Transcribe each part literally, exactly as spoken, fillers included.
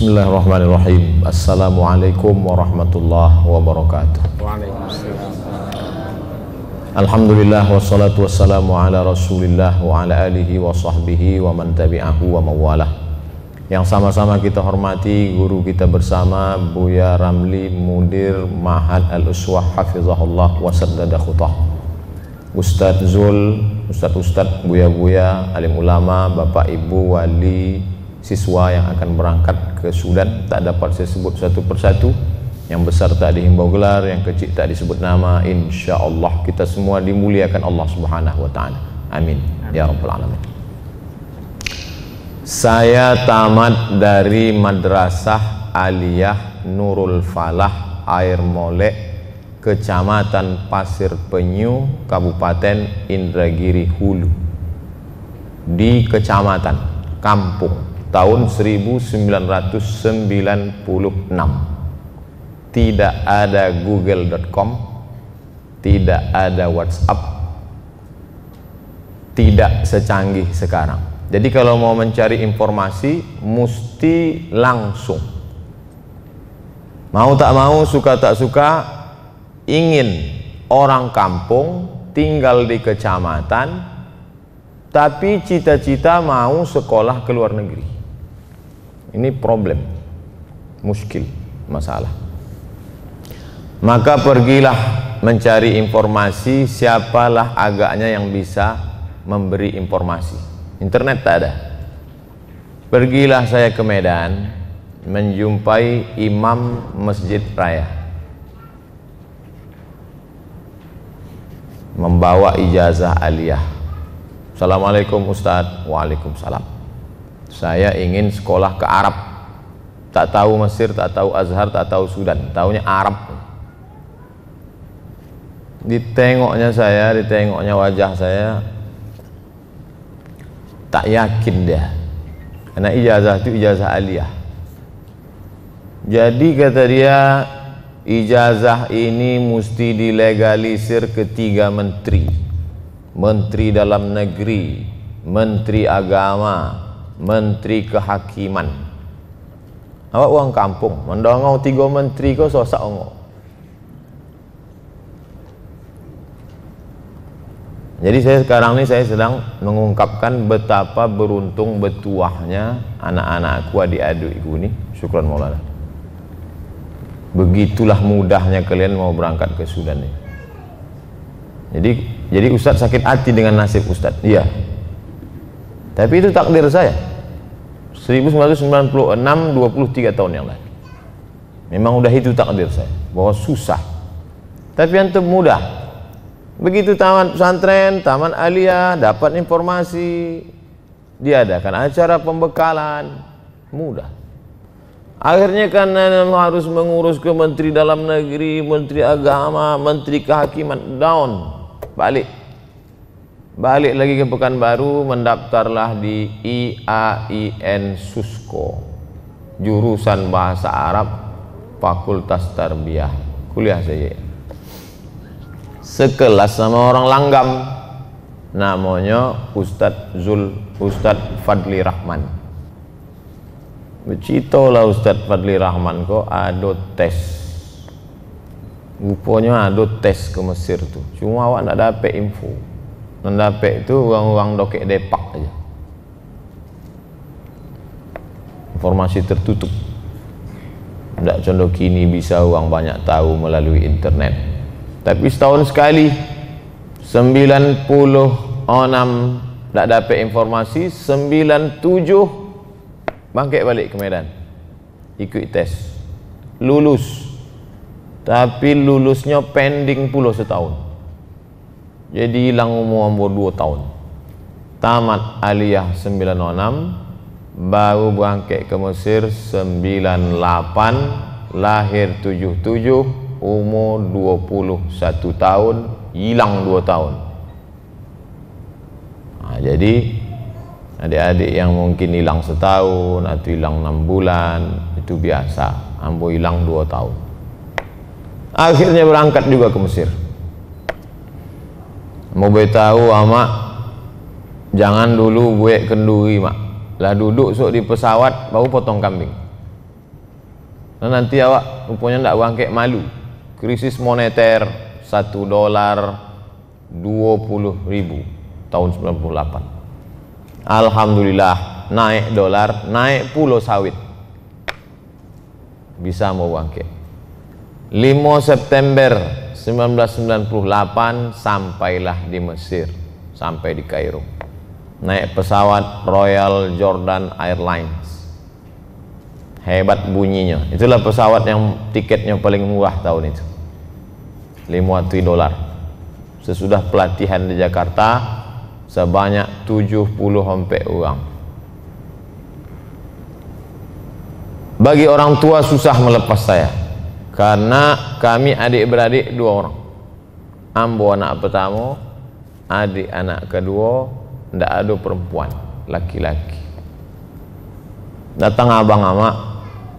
Bismillahirrahmanirrahim. Assalamualaikum warahmatullahi wabarakatuh. Waalaikumsalam. Alhamdulillah wassalatu wassalamu ala rasulillah wa ala alihi wa sahbihi wa man tabi'ahu wa mawalah. Yang sama-sama kita hormati guru kita bersama Buya Ramli Mudir Ma'had Al-Uswah hafizahullah wa saddada khutah, Ustadz Zul, Ustadz-Ustadz, Buya-Buya, alim ulama, Bapak Ibu, wali, siswa yang akan berangkat ke Sudan. Tak dapat saya sebut satu persatu. Yang besar tak dihimbau gelar, yang kecil tak disebut nama. Insya Allah kita semua dimuliakan Allah Subhanahu wa Ta'ala. Amin. Ya Rabbal Alamin. Saya tamat dari Madrasah Aliyah Nurul Falah Air Molek, Kecamatan Pasir Penyu, Kabupaten Indragiri Hulu, di kecamatan kampung, tahun seribu sembilan ratus sembilan puluh enam. Tidak ada google dot com, tidak ada WhatsApp, tidak secanggih sekarang. Jadi kalau mau mencari informasi mesti langsung. Mau tak mau, suka tak suka, ingin orang kampung tinggal di kecamatan tapi cita-cita mau sekolah ke luar negeri. Ini problem, muskil, masalah. Maka pergilah mencari informasi, siapalah agaknya yang bisa memberi informasi. Internet tak ada. Pergilah saya ke Medan, menjumpai Imam Masjid Raya, membawa ijazah aliyah. Assalamualaikum Ustadz. Waalaikumsalam. Saya ingin sekolah ke Arab. Tak tahu Mesir, tak tahu Azhar, tak tahu Sudan, tahunya Arab. Ditengoknya saya, ditengoknya wajah saya, tak yakin dia, karena ijazah itu ijazah aliyah. Jadi kata dia, ijazah ini mesti dilegalisir ketiga menteri, Menteri Dalam Negeri, Menteri Agama, Menteri Kehakiman. Awak uang kampung mendongong tiga menteri kau sosak ongok. Jadi saya sekarang ini saya sedang mengungkapkan betapa beruntung betuahnya anak-anakku, adik-adikku ini. Syukran Maulana. Begitulah mudahnya kalian mau berangkat ke Sudan ini. Jadi jadi Ustadz sakit hati dengan nasib Ustadz. Iya. Tapi itu takdir saya. seribu sembilan ratus sembilan puluh enam, dua puluh tiga tahun yang lalu. Memang udah itu takdir saya, bahwa susah. Tapi yang termudah. Begitu tamat pesantren, tamat aliyah, dapat informasi, diadakan acara pembekalan, mudah. Akhirnya karena harus mengurus ke Menteri Dalam Negeri, Menteri Agama, Menteri Kehakiman, down, balik. Balik lagi ke Pekanbaru, mendaftarlah di I A I N Susko, jurusan Bahasa Arab, Fakultas Tarbiyah, kuliah saya. Sekelas sama orang langgam, namanya Ustadz Zul, Ustadz Fadli Rahman. Becitolah Ustadz Fadli Rahman kok ada tes. Rupanya ada tes ke Mesir tuh, cuma awak nak dapat info. Mendapet itu uang-uang dokek depak aja, informasi tertutup. Tidak contoh kini bisa uang banyak tahu melalui internet. Tapi setahun sekali, sembilan puluh enam tidak dapat informasi, sembilan puluh tujuh bangkit balik ke Medan, ikut tes, lulus. Tapi lulusnya pending puluh setahun. Jadi hilang umur umur dua tahun. Tamat aliyah sembilan puluh enam, baru berangkat ke Mesir sembilan puluh delapan, lahir tujuh puluh tujuh, umur dua puluh satu tahun, hilang dua tahun. Nah, jadi adik-adik yang mungkin hilang setahun atau hilang enam bulan, itu biasa. Ambo hilang dua tahun. Akhirnya berangkat juga ke Mesir. Mau beritahu ama, jangan dulu buat kenduri mak. Lah duduk sok di pesawat baru potong kambing. Nah, nanti awak rupanya ndak bangkit, malu. Krisis moneter satu dolar dua puluh ribu tahun sembilan puluh delapan. Alhamdulillah naik dolar, naik pulau sawit. Bisa mau bangkit. lima September seribu sembilan ratus sembilan puluh delapan sampailah di Mesir, sampai di Kairo. Naik pesawat Royal Jordan Airlines. Hebat bunyinya. Itulah pesawat yang tiketnya paling murah tahun itu, lima dolar. Sesudah pelatihan di Jakarta sebanyak tujuh puluh sampai orang. Bagi orang tua susah melepas saya, karena kami adik-beradik dua orang. Ambo anak pertama, adik anak kedua, ndak ada perempuan, laki-laki. Datang abang ama,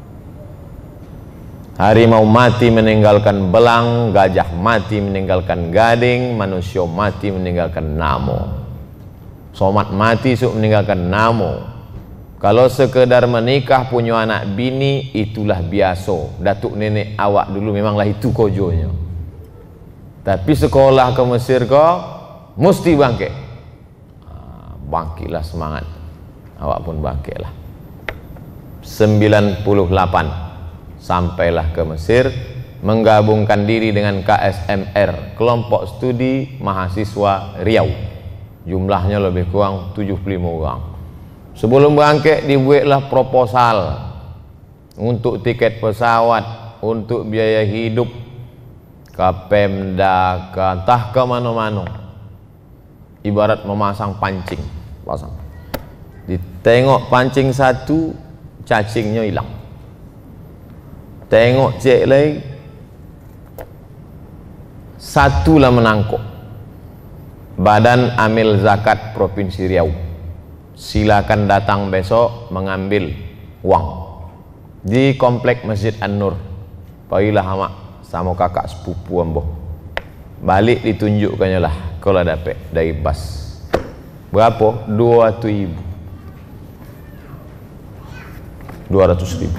harimau mati meninggalkan belang, gajah mati meninggalkan gading, manusia mati meninggalkan namo, somat mati suk meninggalkan namo. Kalau sekedar menikah punya anak bini itulah biasa. Datuk nenek awak dulu memanglah itu kojonya. Tapi sekolah ke Mesir kau mesti bangkit. Bangkitlah semangat. Awak pun bangkitlah. sembilan puluh delapan sampailah ke Mesir, menggabungkan diri dengan K S M R, kelompok studi mahasiswa Riau. Jumlahnya lebih kurang tujuh puluh lima orang. Sebelum berangkat dibuatlah proposal untuk tiket pesawat, untuk biaya hidup, ke Pemda, ke entah ke mana-mana. Ibarat memasang pancing, pasang. Ditengok pancing satu, cacingnya hilang. Tengok cek lagi, satulah menangkuk. Badan Amil Zakat Provinsi Riau, silakan datang besok mengambil uang di komplek Masjid An-Nur. Pailah hamak sama kakak sepupu ambo. Balik ditunjukkannya lah kalau dapat dari bas. Berapa? Dua ratus ribu. Dua ratus ribu.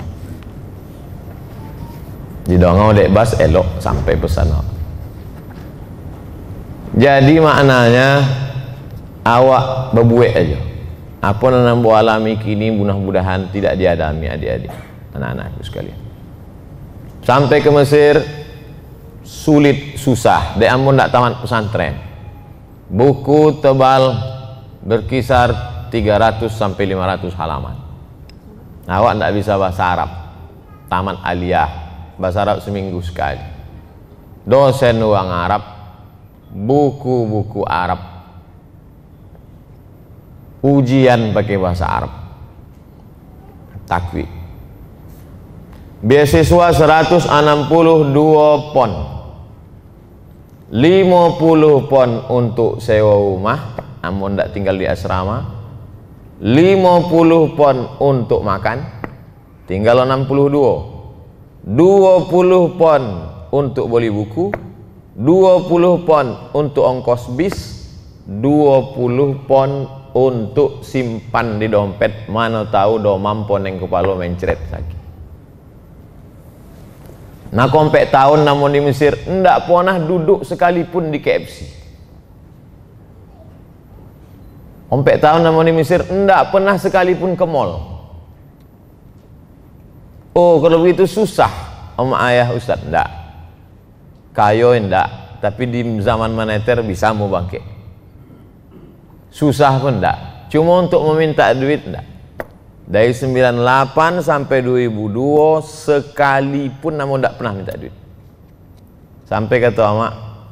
Di dongeng dek bas elok sampai pesana. Jadi maknanya awak berbuat aja. Apa yang nampu alami kini mudah-mudahan tidak dialami adik-adik, anak-anakku sekalian. Sampai ke Mesir sulit, susah. Dek ampun tak tamat pesantren. Buku tebal berkisar tiga ratus sampai lima ratus halaman. Awak tak bisa bahasa Arab. Tamat aliyah, bahasa Arab seminggu sekali. Dosen orang Arab, buku-buku Arab, ujian pakai bahasa Arab, takwid. Beasiswa seratus enam puluh dua pon, lima puluh pon untuk sewa rumah, namun tidak tinggal di asrama, lima puluh pon untuk makan, tinggal enam puluh dua, dua puluh pon untuk beli buku, dua puluh pon untuk ongkos bis, dua puluh pon untuk simpan di dompet, mana tahu do mampu neng kepala mencret sakit. Nah kompek tahun namun di Mesir ndak pernah duduk sekalipun di K F C. Kompek tahun namun di Mesir ndak pernah sekalipun ke mall. Oh kalau begitu susah om ayah ustad, ndak. Kayo ndak, tapi di zaman moneter bisa mau bangkit. Susah pun ndak, cuma untuk meminta duit ndak. Dari sembilan puluh delapan sampai dua ribu dua sekalipun namun ndak pernah minta duit. Sampai kata amak,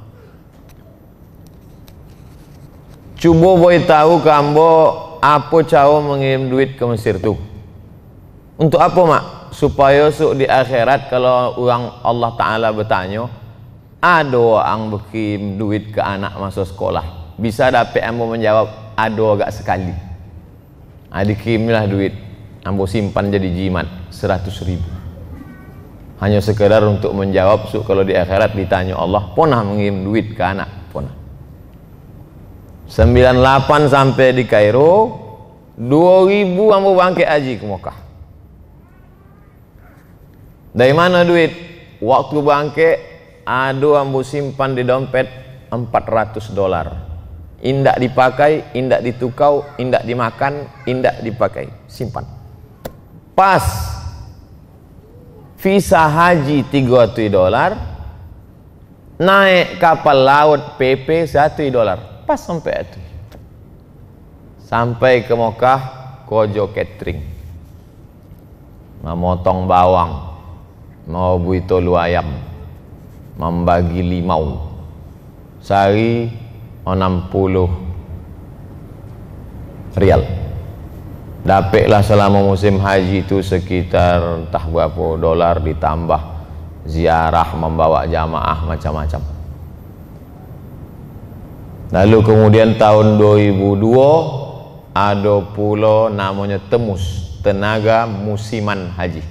coba boy tahu kambo apa cara mengirim duit ke Mesir tuh. Untuk apa mak? Supaya su di akhirat kalau orang Allah Ta'ala bertanya, ada orang berkirim duit ke anak masuk sekolah, bisa dapat ambo menjawab ada agak sekali. Adik kirimlah duit, ambo simpan jadi jimat seratus ribu. Hanya sekedar untuk menjawab su kalau di akhirat ditanya Allah, pernah mengirim duit ke anak? Pernah. sembilan puluh delapan sampai di Kairo, dua ribu ambo bangkit haji ke Mekah. Dari mana duit? Waktu bangke ado ambo simpan di dompet empat ratus dolar. Indak dipakai, indak ditukau, indak dimakan, indak dipakai, simpan. Pas visa haji tiga ratus dolar, naik kapal laut P P satu dolar, pas sampai itu. Sampai ke Mekah, kojo catering, memotong bawang, mau buito lu ayam, membagi limau, sehari enam puluh rial. Dapatlah selama musim haji itu sekitar entah berapa dolar, ditambah ziarah, membawa jamaah macam-macam. Lalu kemudian tahun dua ribu dua ada pulau namanya Temus, tenaga musiman haji.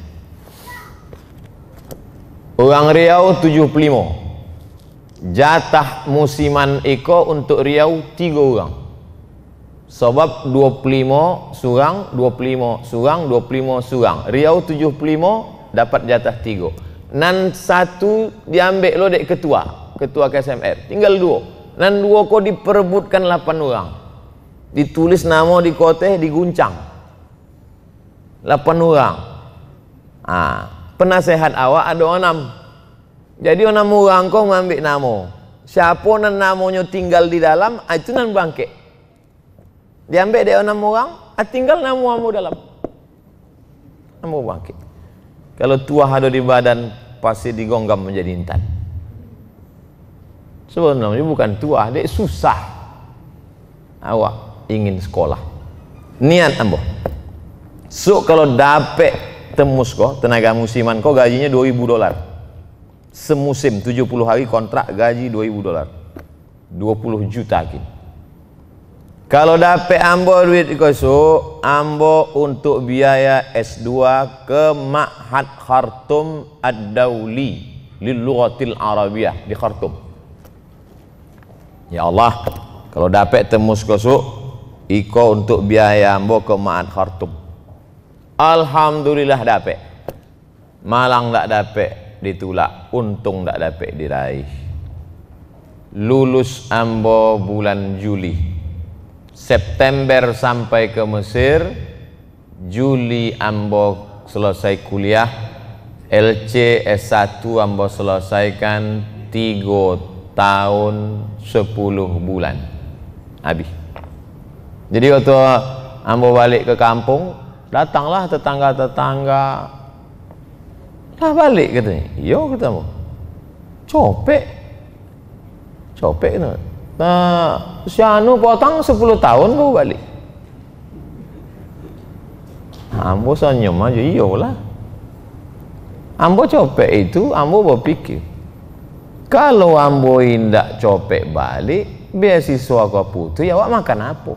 Orang Riau tujuh puluh lima, jatah musiman iko untuk Riau tiga orang. Sebab dua puluh lima surang, dua puluh lima surang, dua puluh lima surang. Riau tujuh puluh lima dapat jatah tiga. Nan satu diambil lo dek ketua, ketua K S M R. Tinggal dua. Nan dua kok diperebutkan delapan orang. Ditulis nama di koteh, diguncang. delapan orang. Ah, penasehat awak ada enam. Jadi enam orang kau mengambil nama. Siapa nan namanya tinggal di dalam, itu nan bangkit. Diambil dia enam orang, tinggal nama kamu dalam. Nama bangkit. Kalau tuah ada di badan, pasti digonggam menjadi intan. Sebenarnya bukan tuah, dia susah. Awak ingin sekolah, niat ambo. So kalau dapet Temus kok, tenaga musiman kok gajinya dua ribu dolar. Semusim tujuh puluh hari kontrak, gaji dua ribu dolar. dua puluh juta kini. Kalau dapet ambo duit ikoso, ambo untuk biaya S dua ke Ma'had Khartoum Ad-Dawli Lil-Lughatil Arabiyah di Khartoum. Ya Allah, kalau dapet Temus koso, iko untuk biaya ambo ke Ma'had Khartoum. Alhamdulillah dapet. Malang tak dapet ditulak, untung tak dapet diraih. Lulus ambo bulan Juli. September sampai ke Mesir, Juli ambo selesai kuliah, L C S satu ambo selesaikan tiga tahun sepuluh bulan habis. Jadi waktu ambo balik ke kampung, datanglah tetangga-tetangga, lah balik katanya. Yo ketemu copek copek no. Nah, si anu potong sepuluh tahun kau balik. Ambo senyum aja, iyalah. Ambo copek itu, ambo berpikir, kalau ambo indak copek balik, beasiswa kau putus, ya awak makan apa?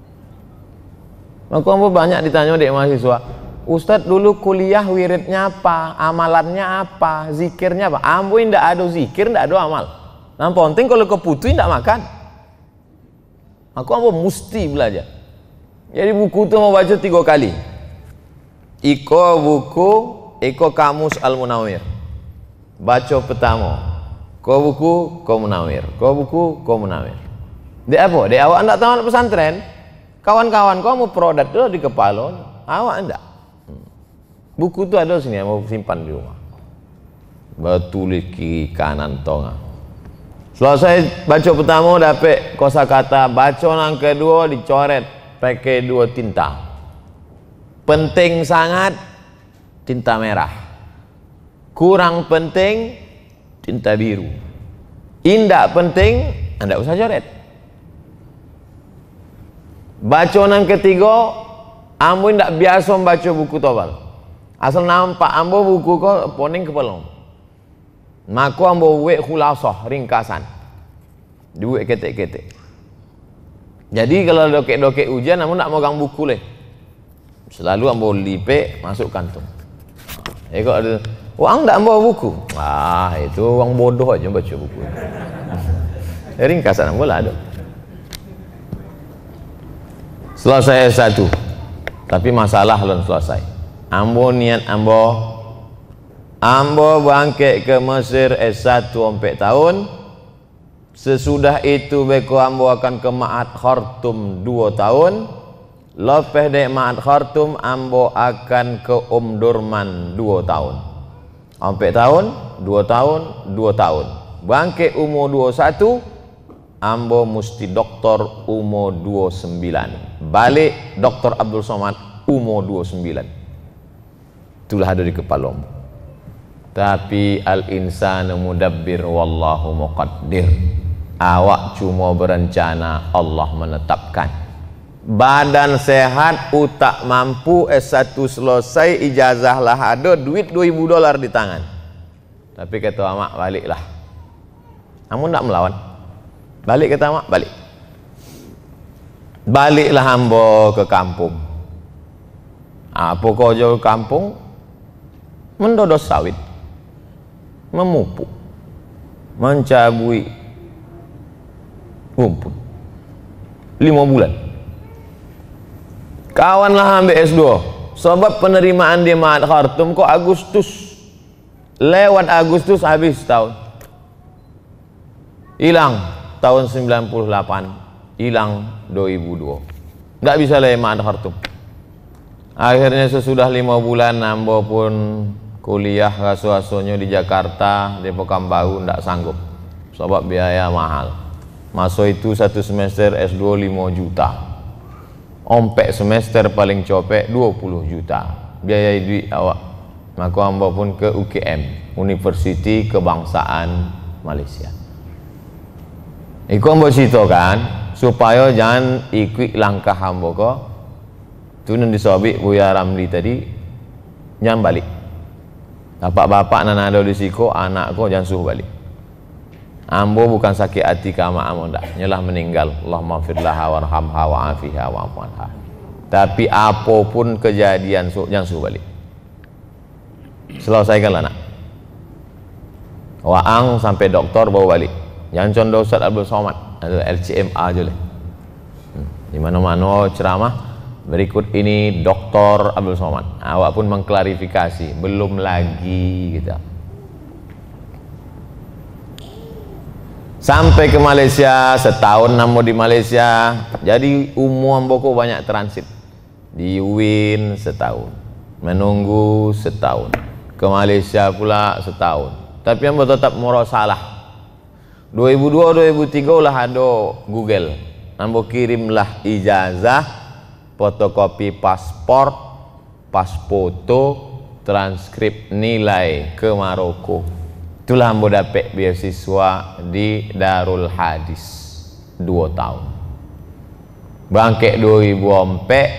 Maka ambo banyak ditanya dek mahasiswa, Ustadz dulu kuliah wiridnya apa, amalannya apa, zikirnya apa? Ambo indak ada zikir, indak ada amal. Yang penting kalau kau putus tidak makan. Aku ambo mesti belajar. Jadi buku itu mau baca tiga kali. Iko buku, Iko Kamus Al-Munawir. Baca pertama. Ko buku, ko Munawir. Ko buku, ko Munawir. Dia apa? Dia awak tidak tamat pesantren. Kawan-kawan kau mau produk itu di kepala. Awak tidak. Buku itu ada sini, mau simpan di rumah. Betulis kiri kanan tengah. Selesai baca pertama dapat kosakata, baca yang kedua dicoret pakai dua tinta. Penting sangat tinta merah. Kurang penting tinta biru. Indak penting anda usah coret. Baca yang ketiga, ambo indak biasa membaca buku tebal. Asal nampak ambo buku kau poning kepala. Maka ambo buat khulasah, ringkasan. Dibuat ketek-ketek. Jadi kalau dokek-dokek ujian, ambo nak megang buku leh. Selalu ambo lipek masuk kantung. Eh kok ada, wang tak ambo buku. Ah itu orang bodoh aja baca buku. Ringkasan ambo lah ada. Selesai satu, tapi masalah belum selesai. Ambo niat ambo ambo bangkit ke Mesir S satu empat tahun. Sesudah itu beko ambo akan ke Ma'had Khartum dua tahun. Lepas dari Ma'had Khartum ambo akan ke Omdurman dua tahun. Empat tahun, dua tahun, dua tahun. Bangkit umur dua puluh satu, ambo mesti doktor umur dua puluh sembilan. Balik doktor Abdul Somad umur dua puluh sembilan. Itulah ada di kepala ambo. Tapi al-insanu mudabbir wallahu muqaddir. Awak cuma berencana, Allah menetapkan. Badan sehat, utak mampu, S satu selesai, ijazah lah ada, duit dua ribu dolar di tangan. Tapi kata amak, baliklah. Kamu tak melawan. Balik kata amak, balik. Baliklah hamba ke kampung. Apa kau jauh kampung? Mendodos sawit, memupuk, mencabui rumput. Lima bulan. Kawanlah ambil S dua. Sebab penerimaan di Ma'had Khartum kok Agustus. Lewat Agustus habis tahun. Hilang tahun sembilan puluh delapan. Hilang dua ribu dua. Nggak bisa lewat Ma'had Khartum. Akhirnya sesudah lima bulan ambo pun kuliah rasu-rasunya di Jakarta, di Pekanbaru, nggak sanggup. Sebab biaya mahal. Masuk itu satu semester S dua lima juta. Ompek semester paling copek dua puluh juta. Biaya duit awak. Maka ambo pun ke U K M, Universiti Kebangsaan Malaysia. Iku ambo cerita kan supaya jangan ikut langkah ambo ko. Tu nan disobik Buya Ramli tadi, jangan balik. Bapak-bapak nan ada di siko, anak ko jangan suruh balik. Ambo bukan sakit hati ke amak ambo ndak, nyalah meninggal. Allahumma firlaha warhamha wa'afiha wa'afuanha. Tapi apapun kejadian su, jangan suruh balik. Selesaikanlah nak. Waang sampai doktor bawa balik. Jangan contoh Ustaz Abdul Somad, ada L C M A aja lah. Hmm. Di mana-mana ceramah berikut ini Doktor Abdul Somad. Awak pun mengklarifikasi, belum lagi gitu. Sampai ke Malaysia, setahun namo di Malaysia. Jadi umum boko banyak transit. Di U I N setahun, menunggu setahun. Ke Malaysia pula setahun. Tapi ambo tetap moro salah. dua ribu dua dua ribu tiga lah ada Google. Ambo kirimlah ijazah, fotokopi paspor, pas foto, transkrip nilai ke Maroko. Itulah ambo dapat beasiswa di Darul Hadis dua tahun. Bangkit dua ribu empat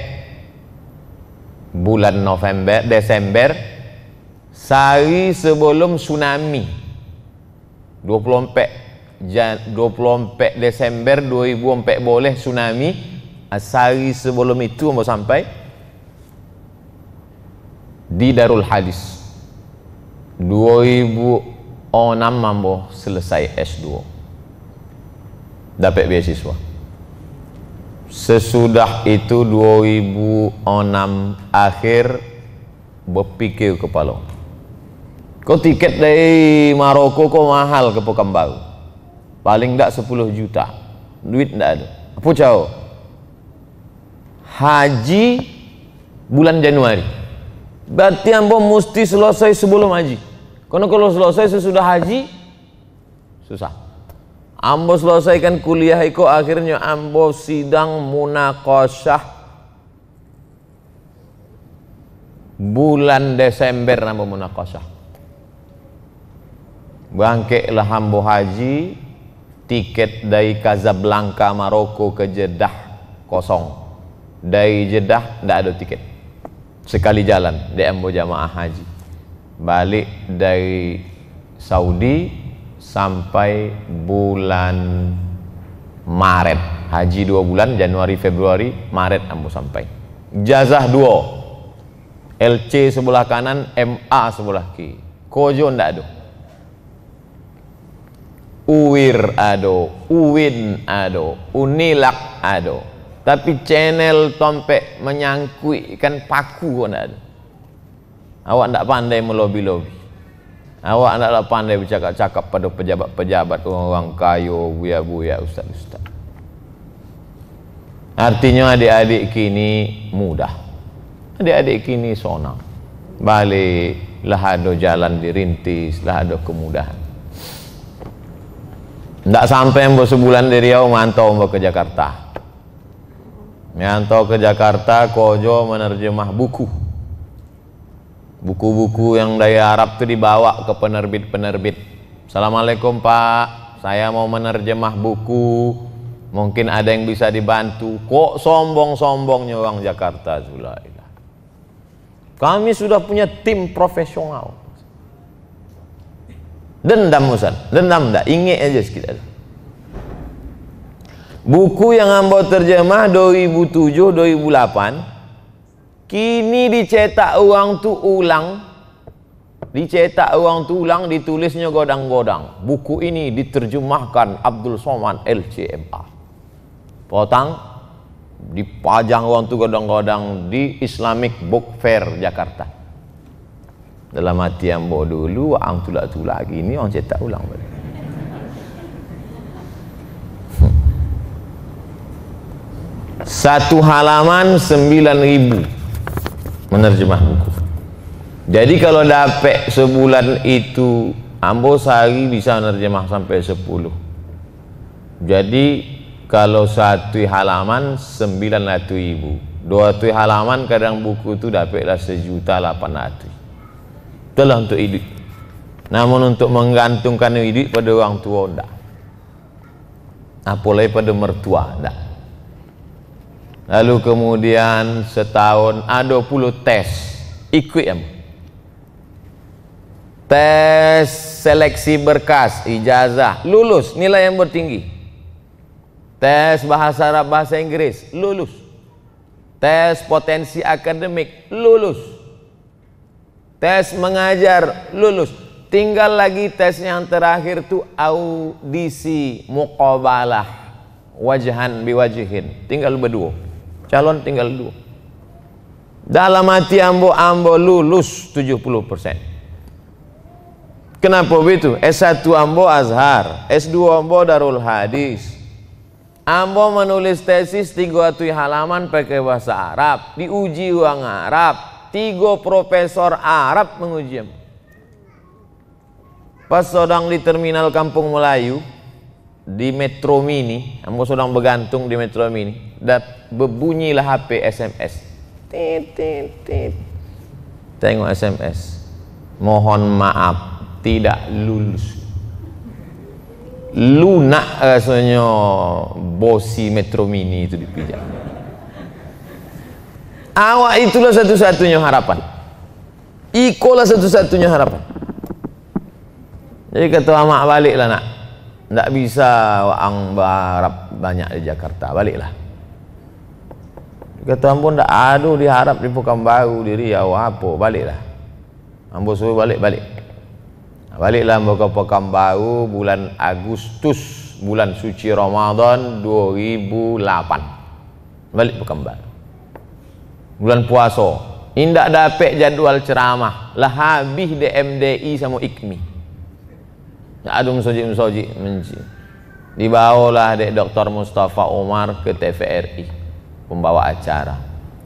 bulan November, Desember, sehari sebelum tsunami. dua puluh empat dua puluh empat Desember dua ribu empat boleh tsunami. Sehari sebelum itu ambo sampai di Darul Hadis. dua ribu enam ambo selesai S dua. Dapat beasiswa. Sesudah itu dua ribu enam akhir berpikir kepala. Kau tiket dari Maroko kau mahal ke Pekanbaru. Paling tak sepuluh juta. Duit tak ada. Apa jauh? Haji bulan Januari. Berarti ambo mesti selesai sebelum haji. Karena kalau selesai sesudah haji susah. Ambo selesaikan kuliah iko, akhirnya ambo sidang munaqasyah bulan Desember. Ambo munaqasyah bangkitlah ambo haji. Tiket dari Casablanca Maroko ke Jeddah kosong. Dari Jeddah tidak ada tiket. Sekali jalan di ambo jamaah haji. Balik dari Saudi sampai bulan Maret. Haji dua bulan, Januari, Februari, Maret ambo sampai. Ijazah dua, L C sebelah kanan, M A sebelah kiri. Kojo ndak ada. U I R ada, U I N ada, Unilak ada. Tapi channel tompek menyangkut ikan paku kok ndak ada. Awak ndak pandai melobi-lobi. Awak naklah pandai bercakap-cakap pada pejabat-pejabat, orang-orang kayo, buya-buya, ustaz-ustaz. Artinya adik-adik kini mudah, adik-adik kini sonang, balik lah ada jalan dirintis, lah ada kemudahan. Tidak sampai mbok sebulan dari Riau mantau mbok ke Jakarta, mantau ke Jakarta kojo menerjemah buku, buku-buku yang dari Arab itu dibawa ke penerbit-penerbit. Assalamualaikum Pak, saya mau menerjemah buku, mungkin ada yang bisa dibantu. Kok sombong-sombongnya orang Jakarta? Zulailah, kami sudah punya tim profesional. Dendam Ustaz, dendam enggak? Ingat aja sekitar. Buku yang ambo terjemah dua ribu tujuh dua ribu delapan kini dicetak uang tu ulang, dicetak uang tu ulang, ditulisnya godang-godang. Buku ini diterjemahkan Abdul Somad L C M A. Potang dipajang uang tu godang-godang di Islamic Book Fair Jakarta. Dalam hati ambo dulu, ang tulak-tulak gini orang cetak ulang balik. Satu halaman sembilan ribu menerjemah buku. Jadi kalau dapat sebulan itu, ambo sehari bisa menerjemah sampai sepuluh. Jadi kalau satu halaman sembilan ratus ribu, dua ratus halaman kadang buku itu dapatlah sejuta lapan ratus. Itulah untuk hidup. Namun untuk menggantungkan hidup pada orang tua enggak, apalagi pada mertua enggak. Lalu kemudian setahun ada puluh tes ikut ya, tes seleksi berkas ijazah lulus, nilai yang bertinggi. Tes bahasa Arab bahasa Inggris lulus, tes potensi akademik lulus, tes mengajar lulus. Tinggal lagi tes yang terakhir tuh audisi muqabalah wajhan biwajhin, tinggal berdua, calon tinggal dua. Dalam hati ambo ambo lulus tujuh puluh persen. Kenapa begitu? S satu ambo Azhar, S dua ambo Darul Hadis. Ambo menulis tesis tiga ratus halaman pakai bahasa Arab, diuji orang Arab, tiga profesor Arab menguji. Pas sedang di terminal Kampung Melayu di Metro Mini, ambo sedang bergantung di Metro Mini, dan berbunyilah H P S M S. Tit, tit, tit. Tengok S M S. Mohon maaf, tidak lulus. Lunak rasanya bosi Metro Mini itu dipijak. Awak itulah satu-satunya harapan. Ikolah satu-satunya harapan. Jadi kata mak baliklah nak, tidak bisa orang berharap banyak di Jakarta, baliklah. Kata ampun tidak ada diharap di Pekanbaru, di Riau apa, baliklah. Ambo suruh balik, balik. Baliklah ambo ke Pekanbaru bulan Agustus, bulan suci Ramadan dua ribu delapan. Balik Pekanbaru. Bulan puasa, indak dapat jadual ceramah, lah habis D M D I sama I K M I. Ada musojik-musojik menci. Dibawalah dek Doktor Mustafa Omar ke T V R I, pembawa acara.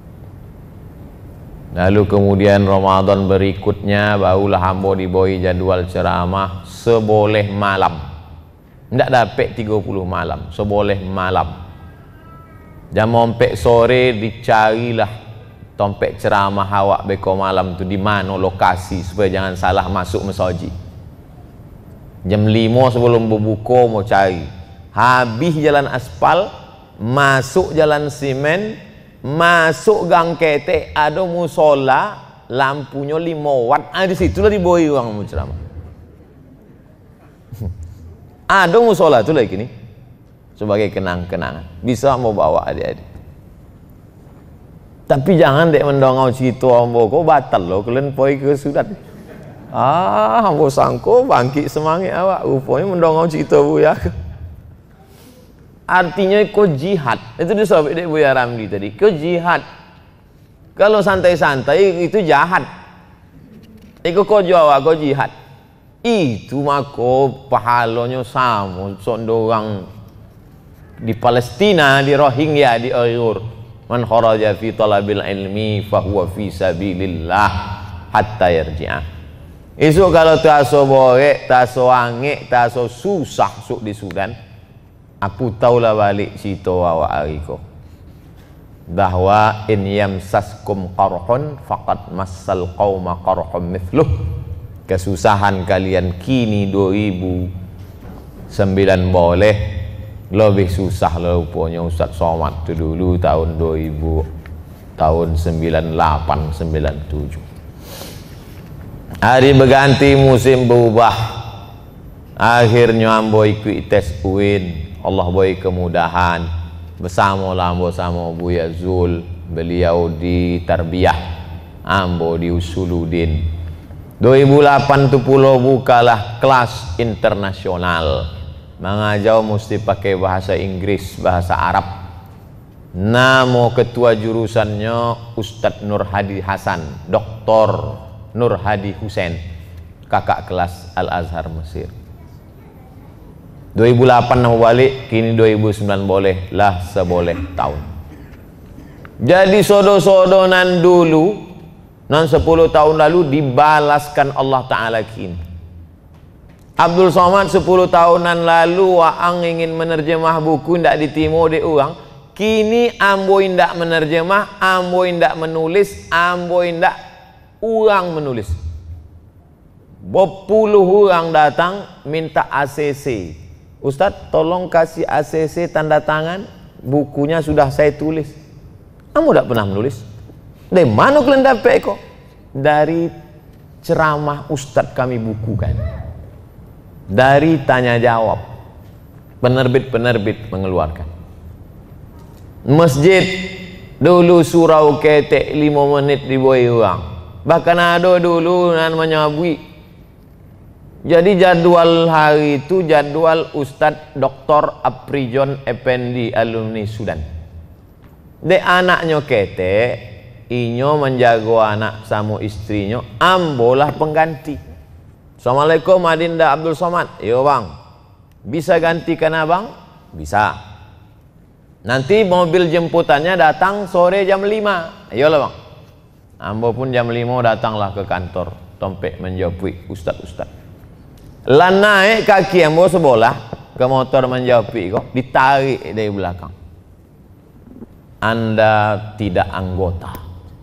Lalu kemudian Ramadan berikutnya barulah hambo diboi jadwal ceramah seboleh malam. Tidak dapat tiga puluh malam, seboleh malam. Jam ompek sore dicarilah tompek ceramah awak beko malam tu di mana lokasi supaya jangan salah masuk masjid. Jam lima sebelum berbuka mau cari, habis jalan aspal, masuk jalan simen, masuk gang ketek, ada musola, lampunya lima watt, ah di situlah diboi orang mau ceramah. Ada musola tu lagi ni sebagai kenang-kenangan, bisa mau bawa adik-adik. Tapi jangan dek mendongau cerita ambo kau batal loh, kalian poi ke Sudan. Ah, ambo sangko bangkit semangat awak, rupanya mendongau cerita Buya. Artinya kau jihad. Itu disebut dek Buya Ramli tadi, kau jihad. Kalau santai-santai itu jahat. Ikut kau jawab kau jihad. Itu mako pahalanya sama sondo orang di Palestina, di Rohingya, di Uyghur. Man kharaja fi talabil ilmi fa huwa fi sabilillah hatta yarji'a. Isu kalau taso borek, taso angin, taso susah suk di Sudan, aku taulah balik situ awak ariko bahwa in yamsaskum qarhun faqad massal qauma qarhum mithluh. Kesusahan kalian kini dua ribu sembilan boleh, lebih susah rupanya Ustaz Somad tu dulu tahun dua ribu, tahun sembilan delapan sembilan tujuh. Hari berganti, musim berubah, akhirnya ambo ikut tes U I N. Allah beri kemudahan, bersama lah ambo sama Buya Zul, beliau di tarbiyah, ambo di Usuluddin. dua ribu delapan tu pulau bukalah kelas internasional, mengajar mesti pakai bahasa Inggris, bahasa Arab. Nama ketua jurusannya Ustadz Nur Hadi Hasan, Doktor Nur Hadi Husain, kakak kelas Al-Azhar Mesir. dua ribu delapan nama balik, kini dua ribu sembilan boleh lah seboleh tahun. Jadi sodo-sodonan dulu nan sepuluh tahun lalu dibalaskan Allah Ta'ala kini. Abdul Somad sepuluh tahunan lalu waang ingin menerjemah buku ndak ditimo de orang, kini ambo ndak menerjemah, ambo ndak menulis, ambo ndak orang menulis. Berpuluh orang datang minta A C C. Ustadz tolong kasih A C C tanda tangan, bukunya sudah saya tulis. Ambo ndak pernah menulis. Dari mana kalian dapat kok? Dari ceramah Ustadz kami bukukan, dari tanya jawab, penerbit-penerbit mengeluarkan. Masjid dulu surau ketek lima menit dibuai orang, bahkan ada dulu namanya bui. Jadi jadwal hari itu jadwal Ustadz Doktor Aprijon Effendi alumni Sudan. De anaknya ketek, inyo menjago anak sama istrinya, ambolah pengganti. Assalamualaikum Adinda Abdul Somad. Yo bang, bisa gantikan abang? Bisa. Nanti mobil jemputannya datang sore jam lima. Ayolah bang. Ambo pun jam lima datanglah ke kantor, tompek menjawab Ustad-Ustad. Lan naik kaki ambo sebelah ke motor menjawab kok, ditarik dari belakang. Anda tidak anggota.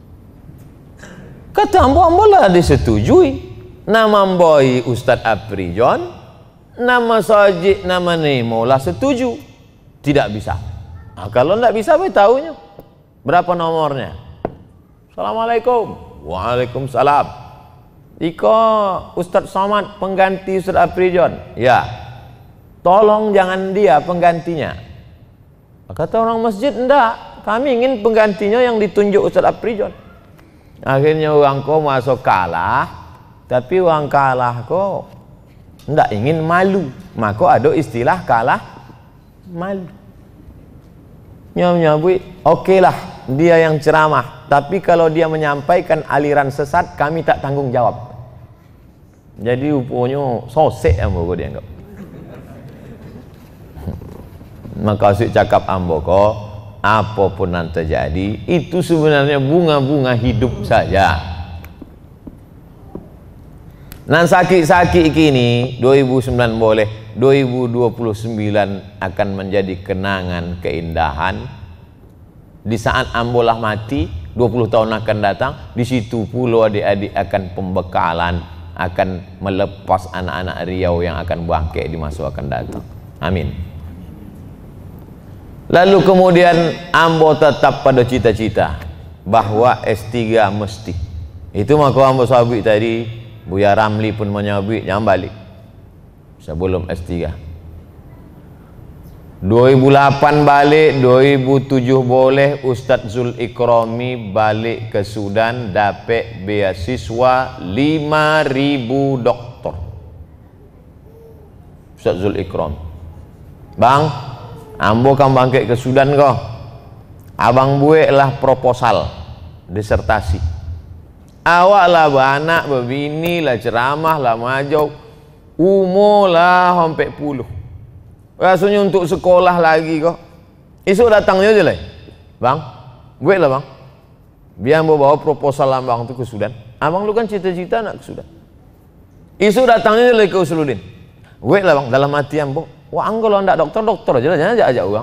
Kata ambo, ambo lah disetujui. Nama amboi Ustadz Aprijon, nama Sajid, nama Nemo lah setuju. Tidak bisa. Nah, kalau tidak bisa, apa tahunya? Berapa nomornya? Assalamualaikum. Waalaikumsalam. Iko Ustadz Somad pengganti Ustadz Aprijon. Ya. Tolong jangan dia penggantinya. Kata orang masjid, enggak. Kami ingin penggantinya yang ditunjuk Ustadz Aprijon. Akhirnya orang kau masuk kalah, tapi orang kalah kau tidak ingin malu, maka ada istilah kalah malu. Nyam-nyabui, oke lah dia yang ceramah, tapi kalau dia menyampaikan aliran sesat, kami tak tanggung jawab. Jadi rupanya sosek ambo kau dianggap. Maka si cakap ambo kau, apapun yang terjadi itu sebenarnya bunga-bunga hidup saja. Nan sakit-sakit kini dua ribu sembilan boleh, dua ribu dua puluh sembilan akan menjadi kenangan keindahan. Di saat ambolah mati dua puluh tahun akan datang, di situ pula adik-adik akan pembekalan, akan melepas anak-anak Riau yang akan bangkit di masa akan datang. Amin. Lalu kemudian ambo tetap pada cita-cita bahwa S tiga mesti. Itu maka ambo sabit tadi, Buya Ramli pun menyabit jangan balik sebelum S tiga. dua ribu delapan balik, dua ribu tujuh boleh Ustadz Zul Ikrami balik ke Sudan dapat beasiswa lima ribu doktor. Ustadz Zul Ikrami, bang, ambo kan bangkit ke Sudan kok. Abang buek lah proposal disertasi. Awak lah beranak, berbini lah, ceramah lah, majau. umur lah sampai puluh. Rasanya untuk sekolah lagi kok. Esok datangnya aja lah. Bang, gue lah bang. Biar mau bawa proposal abang tu ke Sudan. Abang lu kan cita-cita nak ke Sudan. Esok datangnya aja lah ke Usuludin. Gue lah bang, dalam hati ambo. Wah, kalau ndak dokter, dokter aja lah, jangan ajak-ajak orang.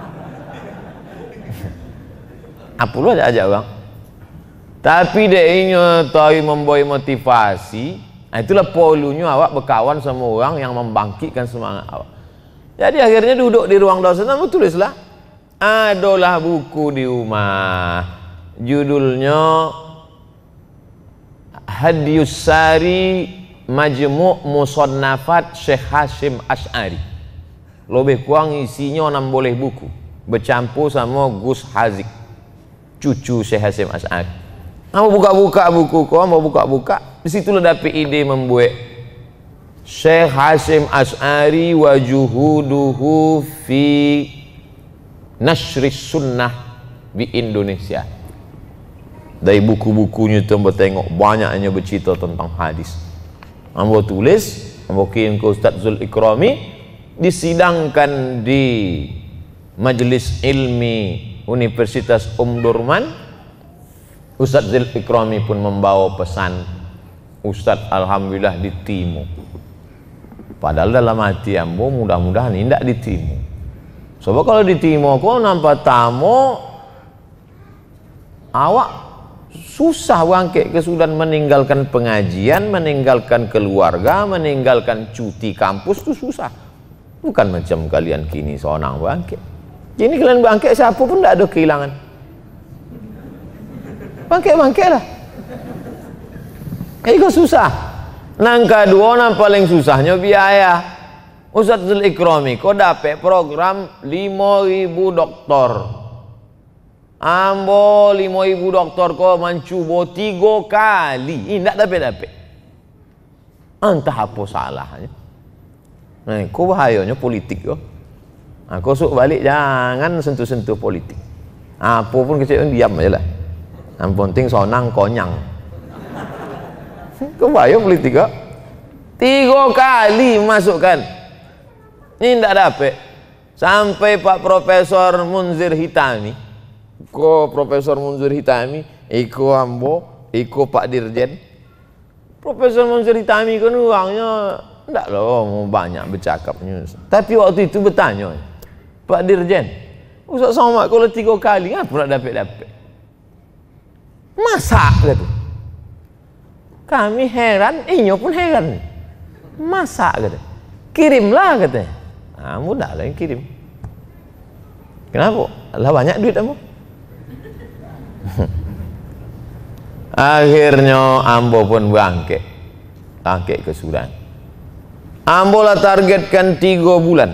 Apa lu ajak-ajak orang? Tapi dia tahu membawa motivasi. Nah, itulah polunya awak berkawan sama orang yang membangkitkan semangat awak. Jadi akhirnya duduk di ruang dosen, kamu tulislah. Adalah buku di rumah. Judulnya Hadiyus Sari Majmu' Musannafat Syekh Hasyim Asy'ari. Lebih kurang isinya enam boleh buku, bercampur sama Gus Hazik, cucu Syekh Hasyim Asy'ari. Mau buka-buka buku kau, mau buka-buka, disitulah dapat ide membuat Syekh Hasyim Asy'ari wa juhuduhu fi nashris sunnah di Indonesia. Dari buku-bukunya tu ambo tengok banyaknya bercerita tentang hadis. Ambo tulis, ambo kirim ke Ustaz Zul Ikrami, disidangkan di Majelis Ilmi Universitas Um Durman. Ustaz Zul Ikrami pun membawa pesan, Ustaz alhamdulillah diterima. Padahal dalam hati ambo mudah-mudahan tidak diterima. Sebab kalau diterima kau nampak tamu awak susah bangkit ke Sudan, meninggalkan pengajian, meninggalkan keluarga, meninggalkan cuti kampus itu susah. Bukan macam kalian kini seorang bangkit. Kini kalian bangkit siapa pun tidak ada kehilangan. Bangkit-bangkit lah. Itu susah. Nang kedua, nang paling susahnya biaya. Ustaz Zul Ikrami kau dapat program lima ribu doktor. Ambo lima ribu doktor kau mencuba tiga kali. Ini tidak dapat-dapat. Entah apa salahnya. Nah, kau bahayanya politik kau. Nah, kau suruh balik jangan sentuh-sentuh politik. Apa pun kecil diam aja lah. Yang penting sonang konyang. Kau bahaya politik kau. Tiga kali masukkan. Ini tidak dapat. Sampai Pak Profesor Munzir Hitami, ko Profesor Munzir Hitami, iko ambo, iko Pak Dirjen. Profesor Munzir Hitami kan orangnya tidak loh mau banyak bercakapnya. Tapi waktu itu bertanya, Pak Dirjen, Ustaz Somad kalau tiga kali apa nak dapat-dapat? Masa kata. Kami heran, inyo pun heran. Masa kata. Kirimlah kata. Nah, mudah lah yang kirim. Kenapa? Lah banyak duit kamu. Akhirnya ambo pun bangkit. Bangkit ke Sudan. Ambo lah targetkan tiga bulan.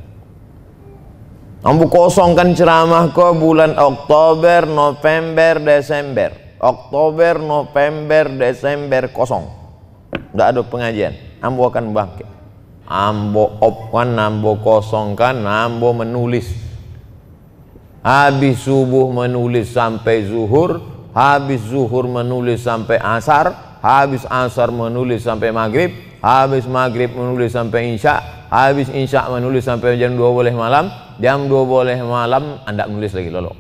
Ambo kosongkan ceramah ke bulan Oktober, November, Desember. Oktober, November, Desember kosong. Tidak ada pengajian. Ambo akan bangkit. Ambo opkan, ambo kosongkan, ambo menulis. Habis subuh menulis sampai zuhur, habis zuhur menulis sampai asar, habis asar menulis sampai maghrib, habis maghrib menulis sampai isya, habis isya menulis sampai jam dua boleh malam, jam dua boleh malam anda menulis lagi lolo.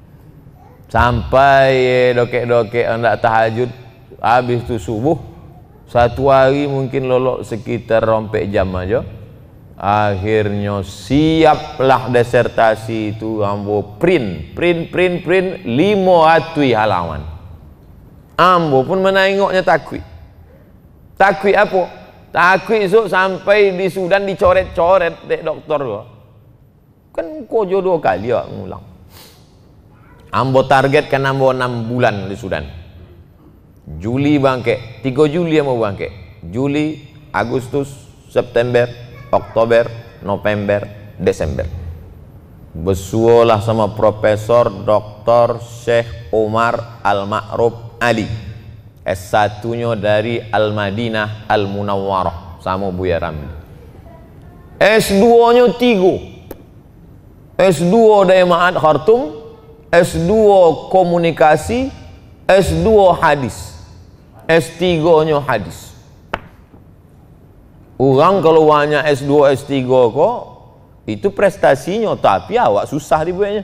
Sampai dokek-dokek anda tahajud, habis itu subuh. Satu hari mungkin lolok sekitar rompek jam aja. Akhirnya siaplah disertasi itu ambo print, print, print, print lima ratus halaman. Ambo pun menengoknya takwi. Takwi apa? Takwi so sampai di Sudan dicoret-coret dek doktor gua. Kan kok jodoh kali ya ngulang. Ambo target kan ambo enam bulan di Sudan. Juli bangkit, tiga Juli yang mau bangkit. Juli, Agustus, September, Oktober, November, Desember. Bersualah sama Profesor Doktor Syekh Omar Al-Ma'ruf Ali, S satu-nya dari Al-Madinah Al-Munawwarah sama Buya Ramli. S dua-nya tiga. S dua dari Ma'had Khartoum, S dua komunikasi, S dua hadis, S tiga-nya hadis. Orang kalau banyak S dua S tiga kok itu prestasinya, tapi awak susah dibuatnya.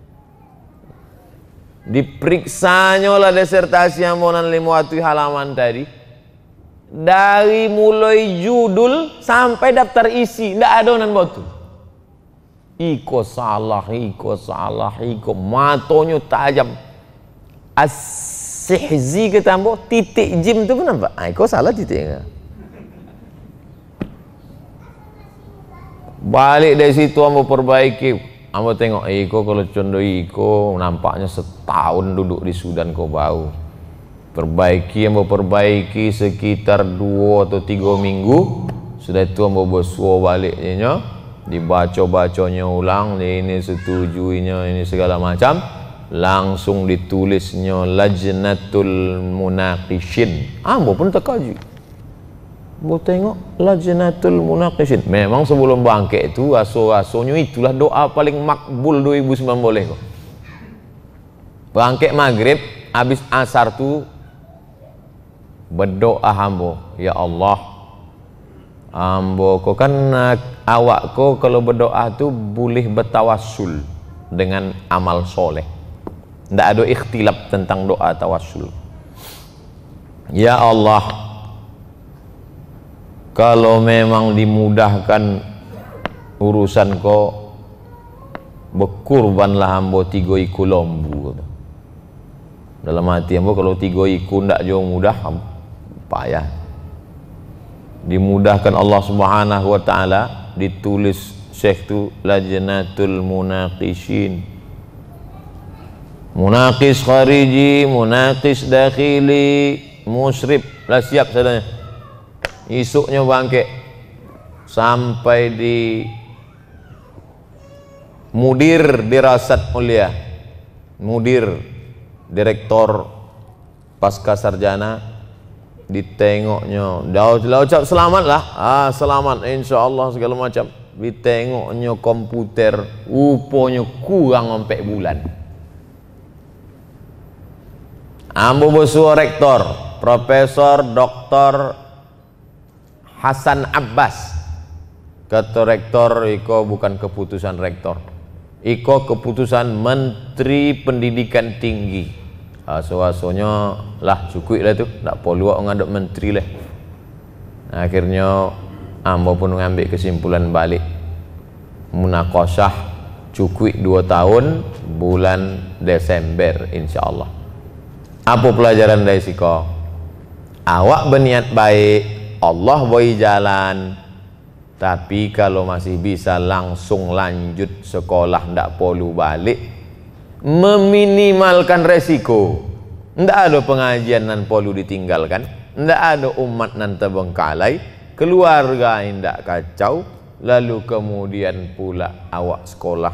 Diperiksanya lah disertasi yang mau lima ratus halaman tadi, dari mulai judul sampai daftar isi ndak ada nan botu. Iko salah, iko salah, iko matonyo tajam. As-sihzi ketambo titik jim tu pun nampak. Ah, iko salah titiknya. Balik dari situ ambo perbaiki. Ambo tengok iko kalau condo iko nampaknya setahun duduk di Sudan kau bau. Perbaiki ambo perbaiki sekitar dua atau tiga minggu. Sudah itu ambo bersuah baliknya, dibaca-bacanya ulang, ini setujuinya ini segala macam, langsung ditulisnya Lajnatul Munaqishin. Ambo pun terkaji. Mau tengok Lajnatul Munaqishin. Memang sebelum bangkit itu aso-asonya itulah doa paling makbul dua ribu sembilan belas kok. Bangkit maghrib habis asar tu berdoa hambo, ya Allah, hambo kok kan awak kok kalau berdoa tu boleh bertawassul dengan amal soleh. Tidak ada ikhtilaf tentang doa tawassul. Ya Allah, kalau memang dimudahkan urusan ko, berkurbanlah hambo tiga iku lembu. Dalam hati hambo kalau tiga iku ndak jauh mudah, payah. Dimudahkan Allah Subhanahu wa taala, ditulis Syekh tu Lajnatul Munaqishin. Munaqis khariji, munaqis dakhili, musrib lah siap sadanya. Isuknya bangkit sampai di mudir dirasat mulia, mudir direktor pasca sarjana, ditengoknya dah ucap selamat lah, ah selamat insyaallah segala macam, ditengoknya komputer rupanya kurang sampai bulan. Ambo bersuara rektor Profesor Doktor Hasan Abbas, kata rektor, iko bukan keputusan rektor, iko keputusan Menteri Pendidikan Tinggi. Aso-asonya lah cukup lah tu, tak perlu ngadap menteri lah. Akhirnya ambo pun mengambil kesimpulan balik, munaqasyah cukup dua tahun bulan Desember insyaallah. Apa pelajaran dari siko? Awak berniat baik, Allah beri jalan, tapi kalau masih bisa langsung lanjut sekolah, ndak perlu balik, meminimalkan resiko. Ndak ada pengajian nan perlu ditinggalkan, ndak ada umat nan terbengkalai, keluarga ndak kacau, lalu kemudian pula awak sekolah.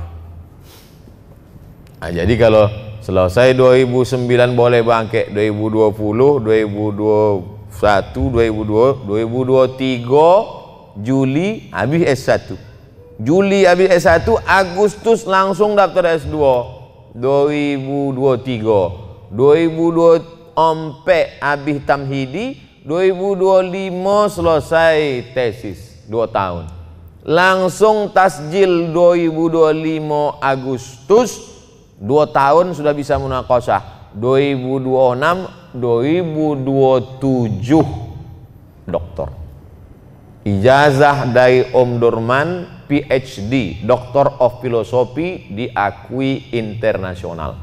Nah, jadi kalau selesai dua ribu sembilan boleh bangkit dua ribu dua puluh, dua ribu dua puluh satu, dua ribu dua, dua ribu dua puluh tiga Juli habis S satu, Juli habis S satu, Agustus langsung daftar S dua, dua ribu dua puluh tiga, dua ribu dua puluh empat habis tamhidi, dua ribu dua puluh lima selesai tesis dua tahun, langsung tasjil dua ribu dua puluh lima Agustus, dua tahun sudah bisa munaqasyah, dua ribu dua puluh enam, dua ribu dua puluh tujuh doktor, ijazah dari Om Durman P H D, Doctor of Philosophy, diakui internasional.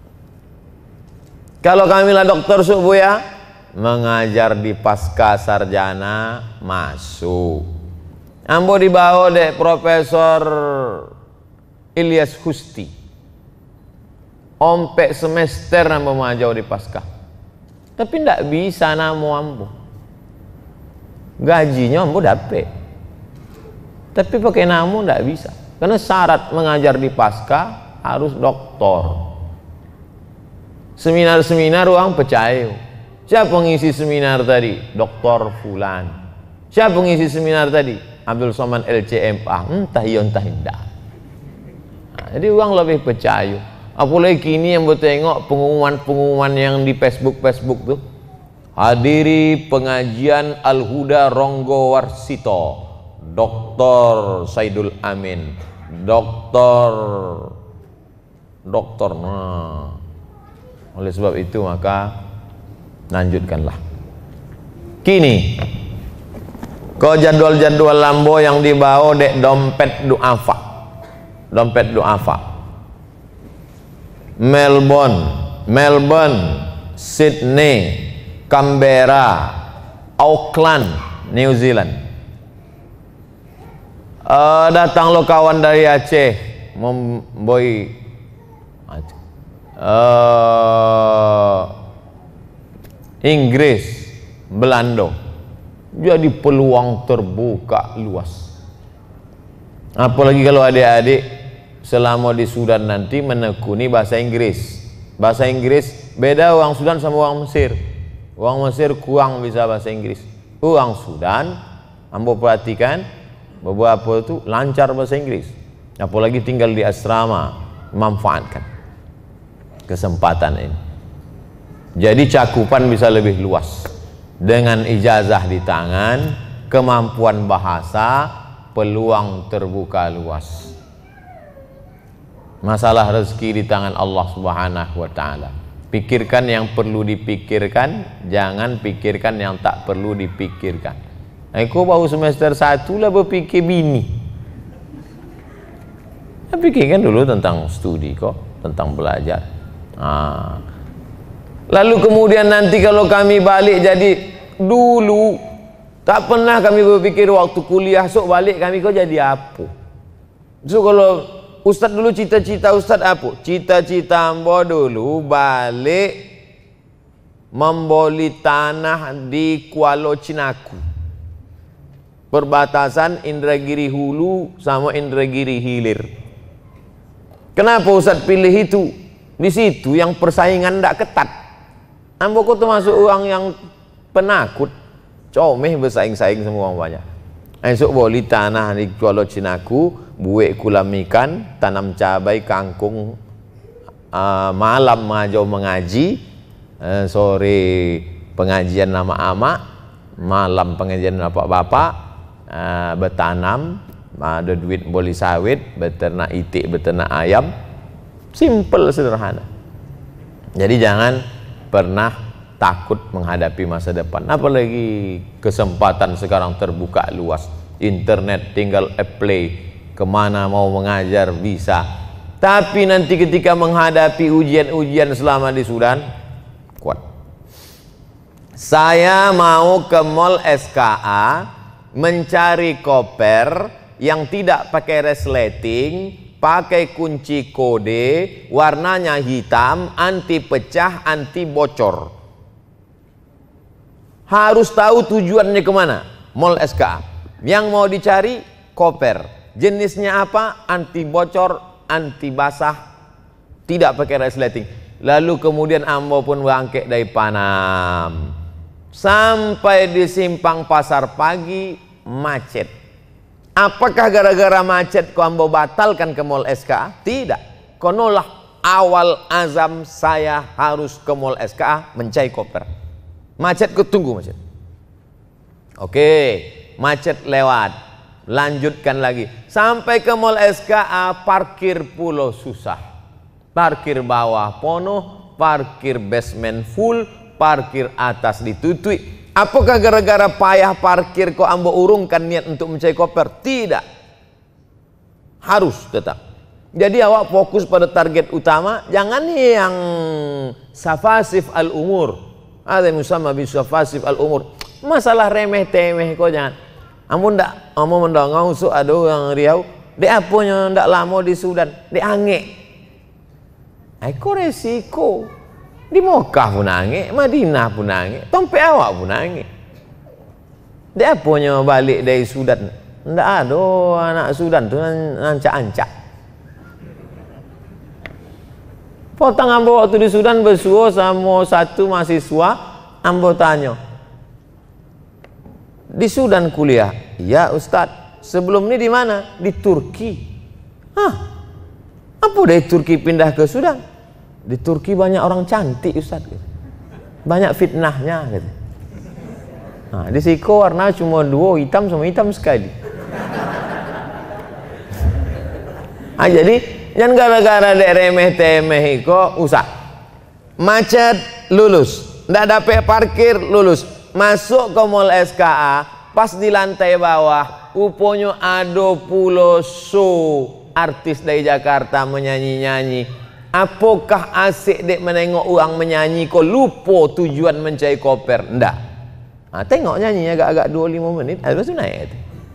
Kalau kami lah dokter Subuya, mengajar di pasca sarjana masuk. Ambo dibawa deh Profesor Ilyas Husti, ompek semester ambo mengajar di pasca, tapi ndak bisa namo ambo. Gajinya ambo dapet, tapi pakai namo ndak bisa, karena syarat mengajar di pasca harus doktor. Seminar-seminar orang percaya, siapa pengisi seminar tadi? Doktor Fulan. Siapa pengisi seminar tadi? Abdul Somad L C M A. Entah iya entah tidak. Nah, jadi orang lebih percaya. Apalagi kini yang bertengok pengumuman-pengumuman yang di Facebook-Facebook tuh, hadiri pengajian Al-Huda Ronggo Warsito, Doktor Saidul Amin, Doktor Doktor. Nah, oleh sebab itu maka lanjutkanlah. Kini kau jadwal-jadwal lambo yang dibawa dek dompet duafa, dompet duafa. Melbourne, Melbourne, Sydney, Canberra, Auckland, New Zealand. Uh, datang lo kawan dari Aceh, memboi uh, Inggris, Belanda. Jadi peluang terbuka luas. Apalagi kalau adik-adik selama di Sudan nanti menekuni bahasa Inggris. Bahasa Inggris beda orang Sudan sama orang Mesir. Orang Mesir kurang bisa bahasa Inggris. Orang Sudan, ambo perhatikan beberapa itu lancar bahasa Inggris. Apalagi tinggal di asrama, manfaatkan kesempatan ini. Jadi cakupan bisa lebih luas. Dengan ijazah di tangan, kemampuan bahasa, peluang terbuka luas. Masalah rezeki di tangan Allah Subhanahu wa taala. Pikirkan yang perlu dipikirkan, jangan pikirkan yang tak perlu dipikirkan. Aku baru semester satu lah berpikir bini. Pikirkan dulu tentang studi kok, tentang belajar. Ah. Lalu kemudian nanti kalau kami balik jadi dulu tak pernah kami berpikir waktu kuliah sok balik kami kok jadi apa. So kalau Ustadz dulu cita-cita Ustadz apa? Cita-cita ambo dulu balik membeli tanah di Kuala Cinaku, perbatasan Indragiri Hulu sama Indragiri Hilir. Kenapa Ustadz pilih itu? Di situ yang persaingan tidak ketat. Ambo kok termasuk orang yang penakut, comeh bersaing-saing semua orang banyak. Esok beli tanah di Kuala Cinaku, buat kolam ikan, tanam cabai, kangkung, uh, malam ngajau mengaji, uh, sore pengajian nama amak, malam pengajian bapak-bapak, uh, bertanam, ada duit boleh sawit, beternak itik, beternak ayam, simple sederhana. Jadi jangan pernah takut menghadapi masa depan. Apalagi kesempatan sekarang terbuka luas, internet tinggal apply, kemana mau mengajar bisa. Tapi nanti ketika menghadapi ujian-ujian selama di Sudan, kuat. Saya mau ke mall S K A mencari koper yang tidak pakai resleting, pakai kunci kode, warnanya hitam, anti pecah, anti bocor. Harus tahu tujuannya kemana. Mall S K A yang mau dicari koper, jenisnya apa? Anti bocor, anti basah, tidak pakai resleting. Lalu kemudian ambo pun bangkit dari Panam sampai di simpang Pasar Pagi, macet. Apakah gara-gara macet kau ambo batalkan ke mall S K A? Tidak. Konolah awal azam saya harus ke mall S K A mencari koper. Macet, ketunggu macet. Oke, macet lewat. Lanjutkan lagi. Sampai ke mall S K A, parkir pulau susah. Parkir bawah penuh, parkir basement full, parkir atas ditutui. Apakah gara-gara payah parkir kok ambo urungkan niat untuk mencari koper? Tidak. Harus tetap. Jadi awak fokus pada target utama, jangan yang safasif al-umur. Ada yang sama bisa fasif al-umur. Masalah remeh temeh kok jangan. Amun ndak amun mendongong usuk ada orang Riau, dek apanya ndak lama di Sudan, dek angek. Eko resiko. Di Mekah pun angek, Madinah pun angek, tompe awak pun angek. Dek apanya balik dari Sudan? Ndak ada anak Sudan tu ancak-ancak. Potong ambo waktu di Sudan bersuah sama satu mahasiswa, ambo tanya, di Sudan kuliah? Ya Ustadz. Sebelum ini di mana? Di Turki. Hah? Apa dari Turki pindah ke Sudan? Di Turki banyak orang cantik Ustadz. Banyak fitnahnya. Gitu. Nah, di siko warna cuma dua, hitam sama hitam sekali. Ah, jadi jangan gara-gara dek remeh temeh iko usah macet lulus, ndak dapet parkir lulus, masuk ke mall S K A pas di lantai bawah uponyo ada pulo show artis dari Jakarta menyanyi-nyanyi. Apakah asik dek menengok orang menyanyi kok lupa tujuan mencari koper? Ndak. Nah, tengok nyanyi agak-agak dua puluh lima menit habis itu naik.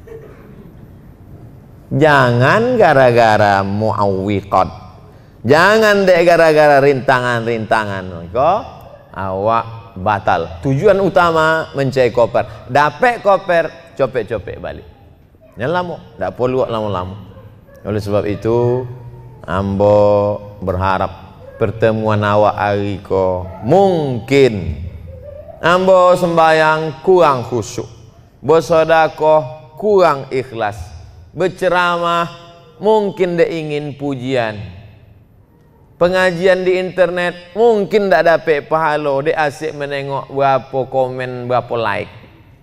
Jangan gara-gara muawwiqat, jangan dek gara-gara rintangan-rintangan kok awak batal. Tujuan utama mencari koper, dapat koper copek-copek balik. Jangan lama, tak perlu lama-lama. Oleh sebab itu ambo berharap pertemuan awak hari ko mungkin ambo sembayang kurang khusyuk, bersedekah kurang ikhlas, berceramah mungkin dia ingin pujian, pengajian di internet mungkin tak dapat pahala, dia asyik menengok berapa komen, berapa like.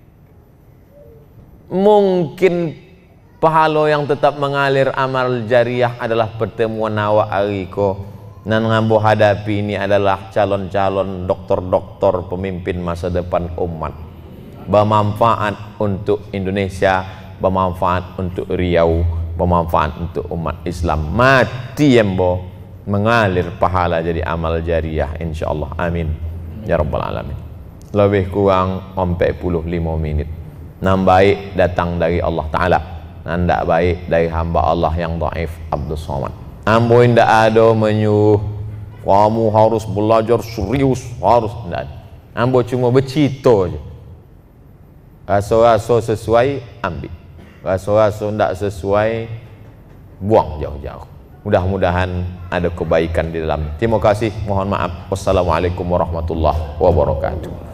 Mungkin pahala yang tetap mengalir amal jariah adalah pertemuan awak hari ko. Dan ngambo hadapi ini adalah calon-calon doktor-doktor pemimpin masa depan umat, bermanfaat untuk Indonesia, bermanfaat untuk Riau, bermanfaat untuk umat Islam. Mati embo mengalir pahala jadi amal jariah insyaallah. Amin ya rabbal alamin. Lebih kurang empat puluh lima menit. Nam baik datang dari Allah Ta'ala, nanda baik dari hamba Allah yang dhaif Abdus Somad. Ambo indak ada menyuruh kamu harus belajar serius, harus ndak. Ambo cuma bercita je. Rasa-rasa sesuai ambil, rasa-rasa ndak sesuai buang jauh-jauh. Mudah-mudahan ada kebaikan di dalam. Terima kasih, mohon maaf. Wassalamualaikum warahmatullahi wabarakatuh.